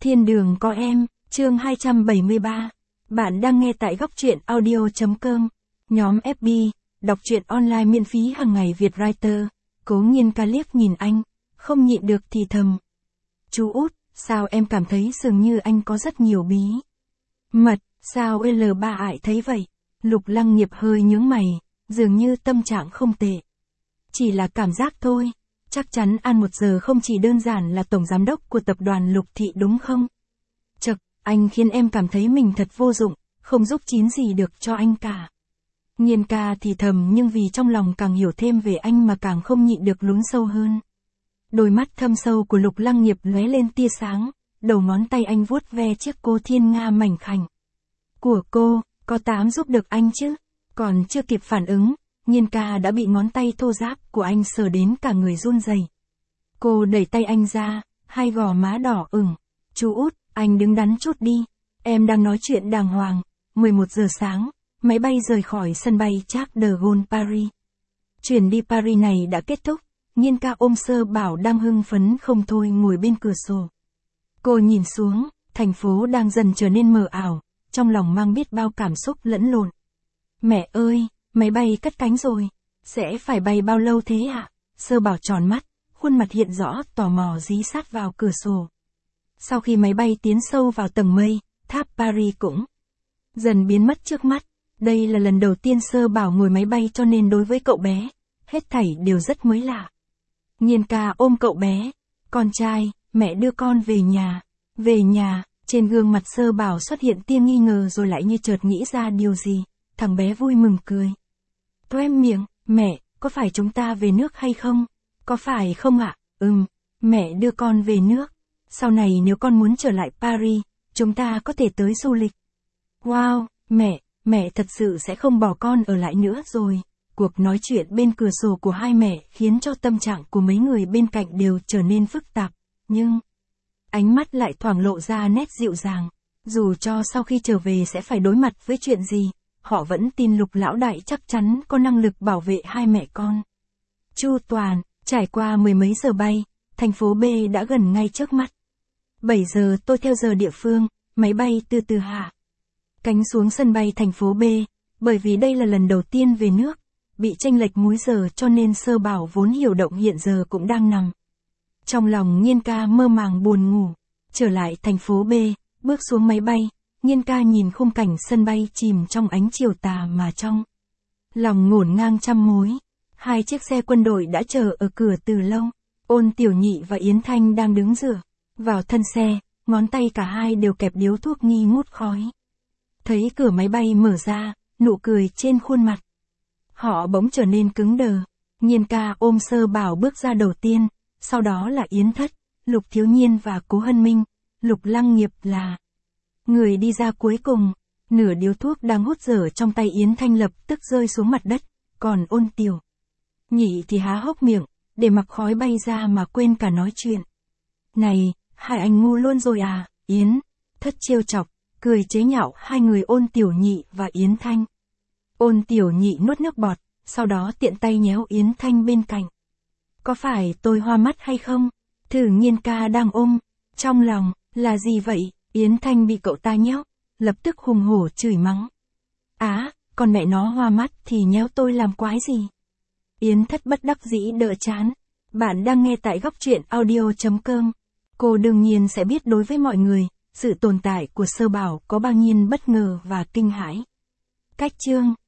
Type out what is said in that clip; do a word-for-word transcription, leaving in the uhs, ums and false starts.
Thiên đường có em, chương hai trăm bảy mươi ba. Bạn đang nghe tại góc truyện audio.com. Nhóm ép bê, đọc truyện online miễn phí hàng ngày Việt Writer. Cố Nhiên ca liếc nhìn anh, không nhịn được thì thầm. Chú út, sao em cảm thấy dường như anh có rất nhiều bí mật, sao lờ ba ải thấy vậy? Lục Lăng Nghiệp hơi nhướng mày, dường như tâm trạng không tệ. Chỉ là cảm giác thôi, chắc chắn An một giờ không chỉ đơn giản là tổng giám đốc của tập đoàn Lục Thị đúng không? Chậc, anh khiến em cảm thấy mình thật vô dụng, không giúp chín gì được cho anh cả. Nhiên ca thì thầm nhưng vì trong lòng càng hiểu thêm về anh mà càng không nhịn được lún sâu hơn. Đôi mắt thâm sâu của Lục Lăng Nghiệp lóe lên tia sáng, đầu ngón tay anh vuốt ve chiếc cô thiên nga mảnh khảnh của cô, có tám giúp được anh chứ? Còn chưa kịp phản ứng, Nhiên ca đã bị ngón tay thô ráp của anh sờ đến cả người run rẩy. Cô đẩy tay anh ra, hai gò má đỏ ửng. Chú út, anh đứng đắn chút đi. Em đang nói chuyện đàng hoàng. mười một giờ sáng, máy bay rời khỏi sân bay Charles de Gaulle Paris. Chuyển đi Paris này đã kết thúc. Nhiên ca ôm Sơ Bảo đang hưng phấn không thôi ngồi bên cửa sổ. Cô nhìn xuống, thành phố đang dần trở nên mờ ảo, trong lòng mang biết bao cảm xúc lẫn lộn. Mẹ ơi, máy bay cất cánh rồi, sẽ phải bay bao lâu thế ạ? À? Sơ Bảo tròn mắt, khuôn mặt hiện rõ tò mò dí sát vào cửa sổ. Sau khi máy bay tiến sâu vào tầng mây, tháp Paris cũng dần biến mất trước mắt. Đây là lần đầu tiên Sơ Bảo ngồi máy bay cho nên đối với cậu bé, hết thảy đều rất mới lạ. Nhiên ca ôm cậu bé, con trai, mẹ đưa con về nhà, về nhà, trên gương mặt Sơ Bảo xuất hiện tia nghi ngờ rồi lại như chợt nghĩ ra điều gì, thằng bé vui mừng cười. Toét miệng, mẹ, có phải chúng ta về nước hay không? Có phải không ạ? À? Ừm, mẹ đưa con về nước. Sau này nếu con muốn trở lại Paris, chúng ta có thể tới du lịch. Wow, mẹ, mẹ thật sự sẽ không bỏ con ở lại nữa rồi. Cuộc nói chuyện bên cửa sổ của hai mẹ khiến cho tâm trạng của mấy người bên cạnh đều trở nên phức tạp, nhưng ánh mắt lại thoảng lộ ra nét dịu dàng. Dù cho sau khi trở về sẽ phải đối mặt với chuyện gì, họ vẫn tin Lục lão đại chắc chắn có năng lực bảo vệ hai mẹ con. Chu toàn, trải qua mười mấy giờ bay, thành phố B đã gần ngay trước mắt. bảy giờ tôi theo giờ địa phương, máy bay từ từ hạ cánh xuống sân bay thành phố B, bởi vì đây là lần đầu tiên về nước, bị chênh lệch múi giờ cho nên Sơ Bảo vốn hiểu động hiện giờ cũng đang nằm. Trong lòng Nhiên ca mơ màng buồn ngủ, trở lại thành phố B, bước xuống máy bay, Nhiên ca nhìn khung cảnh sân bay chìm trong ánh chiều tà mà trong lòng ngổn ngang trăm mối. Hai chiếc xe quân đội đã chờ ở cửa từ lâu, Ôn Tiểu Nhị và Yến Thanh đang đứng dựa vào thân xe, ngón tay cả hai đều kẹp điếu thuốc nghi ngút khói. Thấy cửa máy bay mở ra, nụ cười trên khuôn mặt họ bỗng trở nên cứng đờ. Nhiên ca ôm Sơ Bảo bước ra đầu tiên, sau đó là Yến Thất, Lục Thiếu Nhiên và Cố Hân Minh. Lục Lăng Nghiệp là người đi ra cuối cùng. Nửa điếu thuốc đang hút dở trong tay Yến Thanh lập tức rơi xuống mặt đất, còn Ôn Tiểu Nhị thì há hốc miệng, để mặc khói bay ra mà quên cả nói chuyện. Này, hai anh ngu luôn rồi à? Yến Thất trêu chọc, cười chế nhạo hai người Ôn Tiểu Nhị và Yến Thanh. Ôn Tiểu Nhị nuốt nước bọt, sau đó tiện tay nhéo Yến Thanh bên cạnh. Có phải tôi hoa mắt hay không? Thử Nhiên ca đang ôm trong lòng, là gì vậy? Yến Thanh bị cậu ta nhéo, lập tức hùng hổ chửi mắng. Á, à, còn mẹ nó hoa mắt thì nhéo tôi làm quái gì? Yến Thất bất đắc dĩ đỡ chán. Bạn đang nghe tại góc truyện audio.com. Cô đương nhiên sẽ biết đối với mọi người, sự tồn tại của Sơ Bảo có bao nhiêu bất ngờ và kinh hãi. Cách chương